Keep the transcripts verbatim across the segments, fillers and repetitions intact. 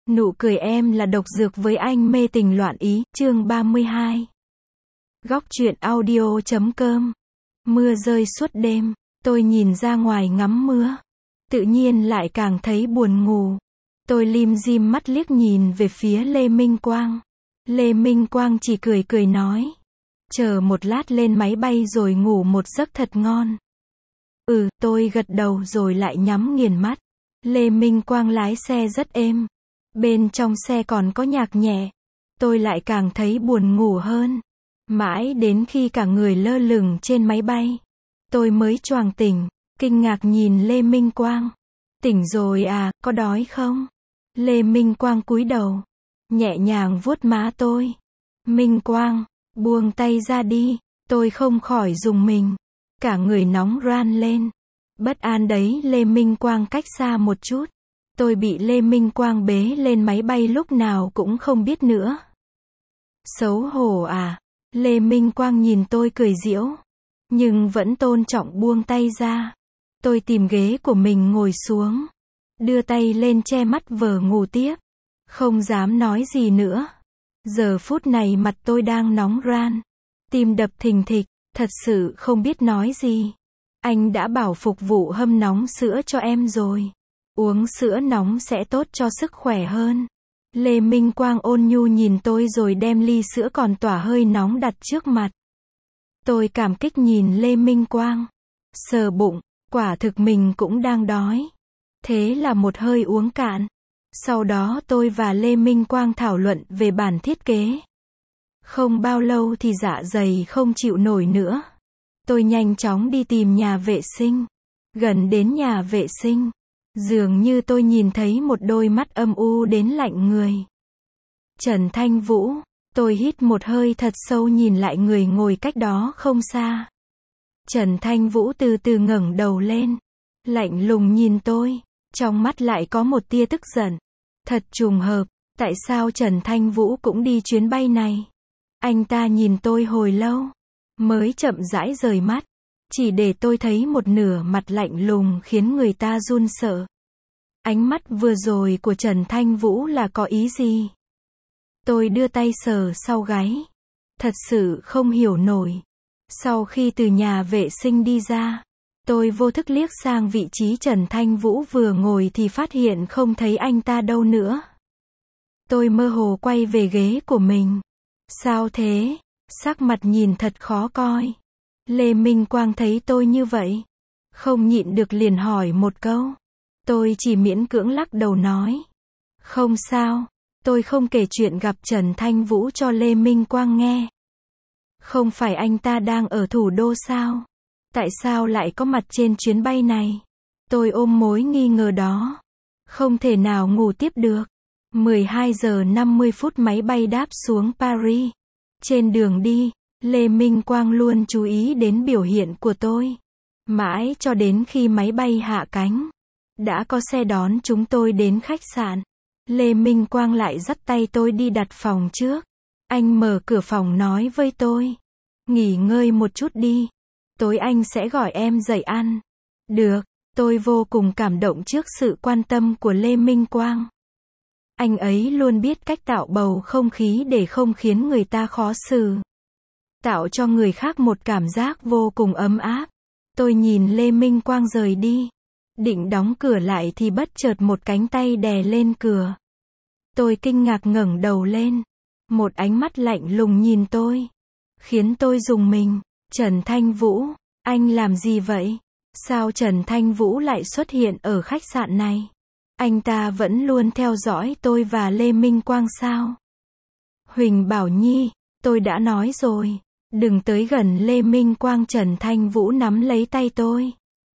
Nụ cười em là độc dược với anh mê tình loạn ý, chương ba mươi hai. Góc truyện audio chấm com. Mưa rơi suốt đêm, tôi nhìn ra ngoài ngắm mưa. Tự nhiên lại càng thấy buồn ngủ. Tôi lim dim mắt liếc nhìn về phía Lê Minh Quang. Lê Minh Quang chỉ cười cười nói. Chờ một lát lên máy bay rồi ngủ một giấc thật ngon. Ừ, tôi gật đầu rồi lại nhắm nghiền mắt. Lê Minh Quang lái xe rất êm. Bên trong xe còn có nhạc nhẹ. Tôi lại càng thấy buồn ngủ hơn. Mãi đến khi cả người lơ lửng trên máy bay, tôi mới choàng tỉnh, kinh ngạc nhìn Lê Minh Quang. Tỉnh rồi à, có đói không? Lê Minh Quang cúi đầu, nhẹ nhàng vuốt má tôi. Minh Quang, buông tay ra đi. Tôi không khỏi rùng mình. Cả người nóng ran lên. Bất an đấy, Lê Minh Quang cách xa một chút. Tôi bị Lê Minh Quang bế lên máy bay lúc nào cũng không biết nữa. Xấu hổ à? Lê Minh Quang nhìn tôi cười giễu, nhưng vẫn tôn trọng buông tay ra. Tôi tìm ghế của mình ngồi xuống, đưa tay lên che mắt vờ ngủ tiếp, không dám nói gì nữa. Giờ phút này mặt tôi đang nóng ran, tim đập thình thịch, thật sự không biết nói gì. Anh đã bảo phục vụ hâm nóng sữa cho em rồi. Uống sữa nóng sẽ tốt cho sức khỏe hơn. Lê Minh Quang ôn nhu nhìn tôi rồi đem ly sữa còn tỏa hơi nóng đặt trước mặt. Tôi cảm kích nhìn Lê Minh Quang. Sờ bụng, quả thực mình cũng đang đói. Thế là một hơi uống cạn. Sau đó tôi và Lê Minh Quang thảo luận về bản thiết kế. Không bao lâu thì dạ dày không chịu nổi nữa. Tôi nhanh chóng đi tìm nhà vệ sinh. Gần đến nhà vệ sinh, dường như tôi nhìn thấy một đôi mắt âm u đến lạnh người. Trần Thanh Vũ. Tôi hít một hơi thật sâu nhìn lại người ngồi cách đó không xa. Trần Thanh Vũ từ từ ngẩng đầu lên, lạnh lùng nhìn tôi, trong mắt lại có một tia tức giận. Thật trùng hợp, tại sao Trần Thanh Vũ cũng đi chuyến bay này? Anh ta nhìn tôi hồi lâu, mới chậm rãi rời mắt. Chỉ để tôi thấy một nửa mặt lạnh lùng khiến người ta run sợ. Ánh mắt vừa rồi của Trần Thanh Vũ là có ý gì? Tôi đưa tay sờ sau gáy. Thật sự không hiểu nổi. Sau khi từ nhà vệ sinh đi ra, tôi vô thức liếc sang vị trí Trần Thanh Vũ vừa ngồi thì phát hiện không thấy anh ta đâu nữa. Tôi mơ hồ quay về ghế của mình. Sao thế? Sắc mặt nhìn thật khó coi. Lê Minh Quang thấy tôi như vậy, không nhịn được liền hỏi một câu. Tôi chỉ miễn cưỡng lắc đầu nói. Không sao, tôi không kể chuyện gặp Trần Thanh Vũ cho Lê Minh Quang nghe. Không phải anh ta đang ở thủ đô sao? Tại sao lại có mặt trên chuyến bay này? Tôi ôm mối nghi ngờ đó. Không thể nào ngủ tiếp được. mười hai giờ năm mươi phút máy bay đáp xuống Paris. Trên đường đi, Lê Minh Quang luôn chú ý đến biểu hiện của tôi. Mãi cho đến khi máy bay hạ cánh, đã có xe đón chúng tôi đến khách sạn. Lê Minh Quang lại dắt tay tôi đi đặt phòng trước. Anh mở cửa phòng nói với tôi. Nghỉ ngơi một chút đi. Tối anh sẽ gọi em dậy ăn. Được, tôi vô cùng cảm động trước sự quan tâm của Lê Minh Quang. Anh ấy luôn biết cách tạo bầu không khí để không khiến người ta khó xử. Tạo cho người khác một cảm giác vô cùng ấm áp. Tôi nhìn Lê Minh Quang rời đi. Định đóng cửa lại thì bất chợt một cánh tay đè lên cửa. Tôi kinh ngạc ngẩng đầu lên. Một ánh mắt lạnh lùng nhìn tôi, khiến tôi rùng mình. Trần Thanh Vũ, anh làm gì vậy? Sao Trần Thanh Vũ lại xuất hiện ở khách sạn này? Anh ta vẫn luôn theo dõi tôi và Lê Minh Quang sao? Huỳnh Bảo Nhi, tôi đã nói rồi, đừng tới gần Lê Minh Quang. Trần Thanh Vũ nắm lấy tay tôi.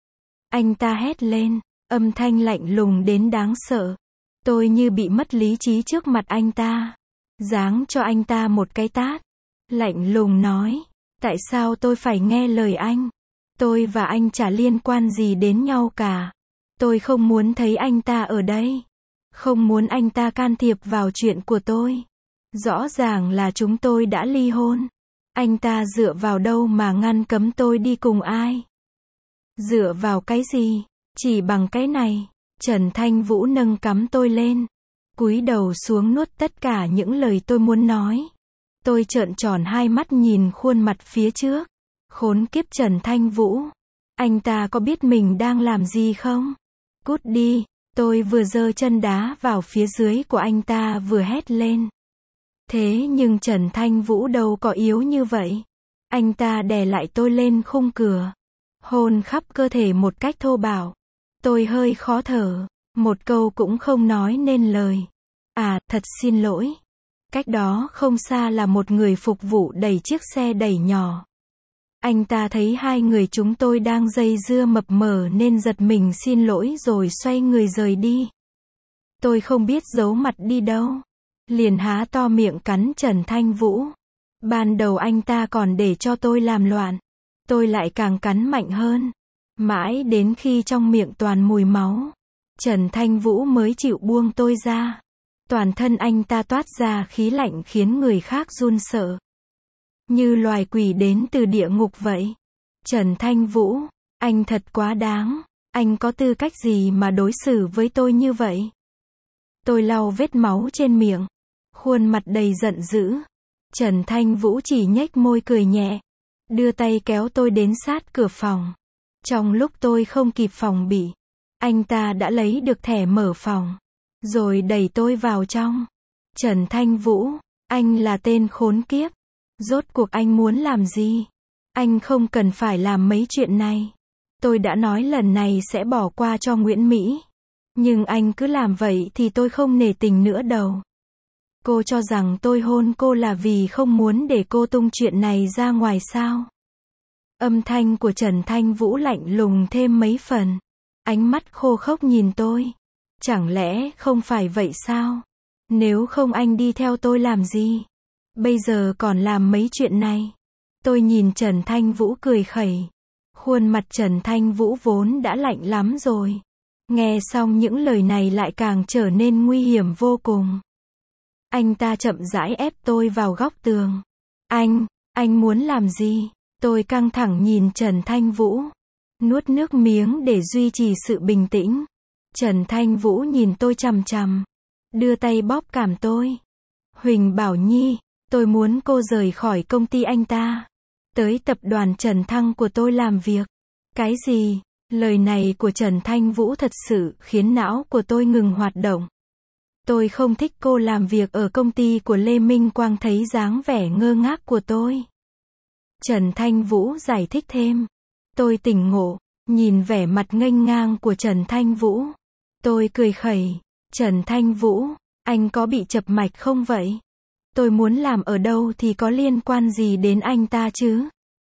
Anh ta hét lên, âm thanh lạnh lùng đến đáng sợ. Tôi như bị mất lý trí trước mặt anh ta. Giáng cho anh ta một cái tát. Lạnh lùng nói, tại sao tôi phải nghe lời anh? Tôi và anh chả liên quan gì đến nhau cả. Tôi không muốn thấy anh ta ở đây. Không muốn anh ta can thiệp vào chuyện của tôi. Rõ ràng là chúng tôi đã ly hôn. Anh ta dựa vào đâu mà ngăn cấm tôi đi cùng ai? Dựa vào cái gì? Chỉ bằng cái này. Trần Thanh Vũ nâng cằm tôi lên. cúi đầu xuống nuốt tất cả những lời tôi muốn nói. Tôi trợn tròn hai mắt nhìn khuôn mặt phía trước. Khốn kiếp Trần Thanh Vũ. Anh ta có biết mình đang làm gì không? Cút đi. Tôi vừa giơ chân đá vào phía dưới của anh ta vừa hét lên. Thế nhưng Trần Thanh Vũ đâu có yếu như vậy. Anh ta đè lại tôi lên khung cửa. Hôn khắp cơ thể một cách thô bạo. Tôi hơi khó thở. Một câu cũng không nói nên lời. À, thật xin lỗi. Cách đó không xa là một người phục vụ đẩy chiếc xe đẩy nhỏ. Anh ta thấy hai người chúng tôi đang dây dưa mập mờ nên giật mình xin lỗi rồi xoay người rời đi. Tôi không biết giấu mặt đi đâu. Liền há to miệng cắn Trần Thanh Vũ. Ban đầu anh ta còn để cho tôi làm loạn. Tôi lại càng cắn mạnh hơn. Mãi đến khi trong miệng toàn mùi máu. Trần Thanh Vũ mới chịu buông tôi ra. Toàn thân anh ta toát ra khí lạnh khiến người khác run sợ. Như loài quỷ đến từ địa ngục vậy. Trần Thanh Vũ, anh thật quá đáng. Anh có tư cách gì mà đối xử với tôi như vậy? Tôi lau vết máu trên miệng. Khuôn mặt đầy giận dữ. Trần Thanh Vũ chỉ nhếch môi cười nhẹ. Đưa tay kéo tôi đến sát cửa phòng. Trong lúc tôi không kịp phòng bị. Anh ta đã lấy được thẻ mở phòng. Rồi đẩy tôi vào trong. Trần Thanh Vũ, anh là tên khốn kiếp. Rốt cuộc anh muốn làm gì? Anh không cần phải làm mấy chuyện này. Tôi đã nói lần này sẽ bỏ qua cho Nguyễn Mỹ. Nhưng anh cứ làm vậy thì tôi không nể tình nữa đâu. Cô cho rằng tôi hôn cô là vì không muốn để cô tung chuyện này ra ngoài sao? Âm thanh của Trần Thanh Vũ lạnh lùng thêm mấy phần. Ánh mắt khô khốc nhìn tôi. Chẳng lẽ không phải vậy sao? Nếu không anh đi theo tôi làm gì? Bây giờ còn làm mấy chuyện này. Tôi nhìn Trần Thanh Vũ cười khẩy. Khuôn mặt Trần Thanh Vũ vốn đã lạnh lắm rồi. Nghe xong những lời này lại càng trở nên nguy hiểm vô cùng. Anh ta chậm rãi ép tôi vào góc tường. Anh, anh muốn làm gì? Tôi căng thẳng nhìn Trần Thanh Vũ. Nuốt nước miếng để duy trì sự bình tĩnh. Trần Thanh Vũ nhìn tôi chằm chằm. Đưa tay bóp cằm tôi. Huỳnh Bảo Nhi, tôi muốn cô rời khỏi công ty anh ta. Tới tập đoàn Trần Thăng của tôi làm việc. Cái gì? Lời này của Trần Thanh Vũ thật sự khiến não của tôi ngừng hoạt động. Tôi không thích cô làm việc ở công ty của Lê Minh Quang thấy dáng vẻ ngơ ngác của tôi. Trần Thanh Vũ giải thích thêm. Tôi tỉnh ngộ, nhìn vẻ mặt nghênh ngang của Trần Thanh Vũ. Tôi cười khẩy. Trần Thanh Vũ, anh có bị chập mạch không vậy? Tôi muốn làm ở đâu thì có liên quan gì đến anh ta chứ?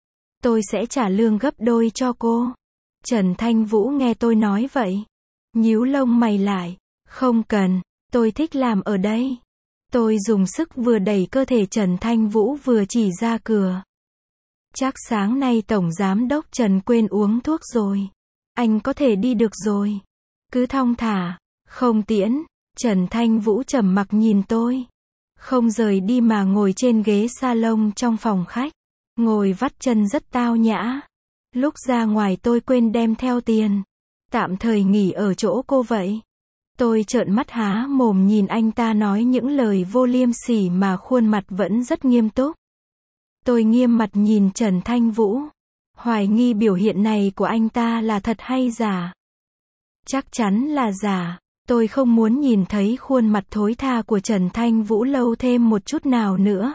Tôi sẽ trả lương gấp đôi cho cô. Trần Thanh Vũ nghe tôi nói vậy. Nhíu lông mày lại. Không cần, tôi thích làm ở đây. Tôi dùng sức vừa đẩy cơ thể Trần Thanh Vũ vừa chỉ ra cửa. Chắc sáng nay Tổng Giám đốc Trần quên uống thuốc rồi. Anh có thể đi được rồi. Cứ thong thả, không tiễn. Trần Thanh Vũ trầm mặc nhìn tôi. Không rời đi mà ngồi trên ghế salon trong phòng khách. Ngồi vắt chân rất tao nhã. Lúc ra ngoài tôi quên đem theo tiền. Tạm thời nghỉ ở chỗ cô vậy. Tôi trợn mắt há mồm nhìn anh ta nói những lời vô liêm sỉ mà khuôn mặt vẫn rất nghiêm túc. Tôi nghiêm mặt nhìn Trần Thanh Vũ. Hoài nghi biểu hiện này của anh ta là thật hay giả. Chắc chắn là giả. Tôi không muốn nhìn thấy khuôn mặt thối tha của Trần Thanh Vũ lâu thêm một chút nào nữa.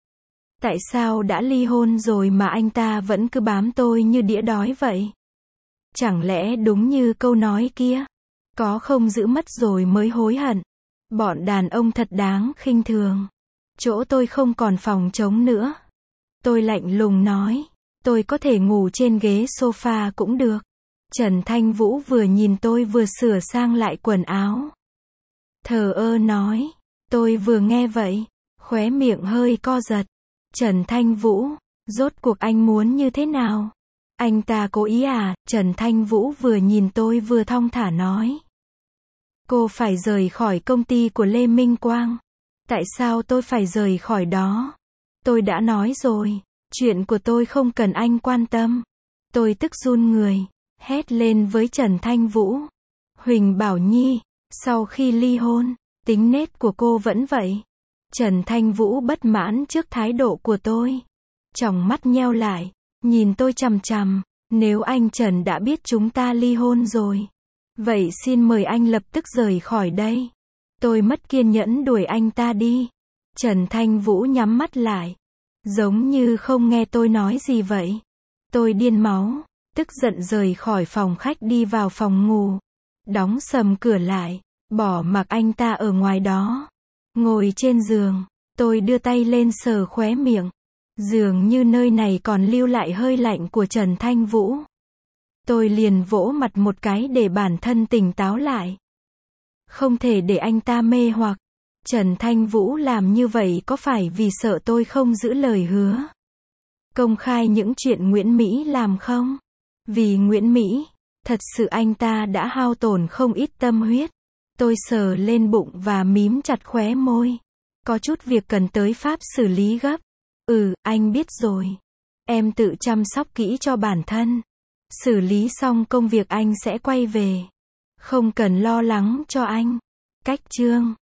Tại sao đã ly hôn rồi mà anh ta vẫn cứ bám tôi như đĩa đói vậy? Chẳng lẽ đúng như câu nói kia? Có không giữ mất rồi mới hối hận. Bọn đàn ông thật đáng khinh thường. Chỗ tôi không còn phòng trống nữa. Tôi lạnh lùng nói. Tôi có thể ngủ trên ghế sofa cũng được. Trần Thanh Vũ vừa nhìn tôi vừa sửa sang lại quần áo. Thờ ơ nói. Tôi vừa nghe vậy. Khóe miệng hơi co giật. Trần Thanh Vũ, rốt cuộc anh muốn như thế nào? Anh ta cố ý à? Trần Thanh Vũ vừa nhìn tôi vừa thong thả nói. Cô phải rời khỏi công ty của Lê Minh Quang. Tại sao tôi phải rời khỏi đó? Tôi đã nói rồi, chuyện của tôi không cần anh quan tâm. Tôi tức run người, hét lên với Trần Thanh Vũ. Huỳnh Bảo Nhi, sau khi ly hôn, Tính nết của cô vẫn vậy. Trần Thanh Vũ bất mãn trước thái độ của tôi. Tròng mắt nheo lại, nhìn tôi chằm chằm. Nếu anh Trần đã biết chúng ta ly hôn rồi, vậy xin mời anh lập tức rời khỏi đây. Tôi mất kiên nhẫn đuổi anh ta đi. Trần Thanh Vũ nhắm mắt lại, giống như không nghe tôi nói gì vậy. Tôi điên máu, tức giận rời khỏi phòng khách đi vào phòng ngủ. Đóng sầm cửa lại, bỏ mặc anh ta ở ngoài đó. Ngồi trên giường, tôi đưa tay lên sờ khóe miệng. Dường như nơi này còn lưu lại hơi lạnh của Trần Thanh Vũ. Tôi liền vỗ mặt một cái để bản thân tỉnh táo lại. Không thể để anh ta mê hoặc. Trần Thanh Vũ làm như vậy có phải vì sợ tôi không giữ lời hứa? Công khai những chuyện Nguyễn Mỹ làm không? Vì Nguyễn Mỹ, thật sự anh ta đã hao tổn không ít tâm huyết. Tôi sờ lên bụng và mím chặt khóe môi. Có chút việc cần tới pháp xử lý gấp. Ừ, anh biết rồi. Em tự chăm sóc kỹ cho bản thân. Xử lý xong công việc anh sẽ quay về. Không cần lo lắng cho anh. Cách chương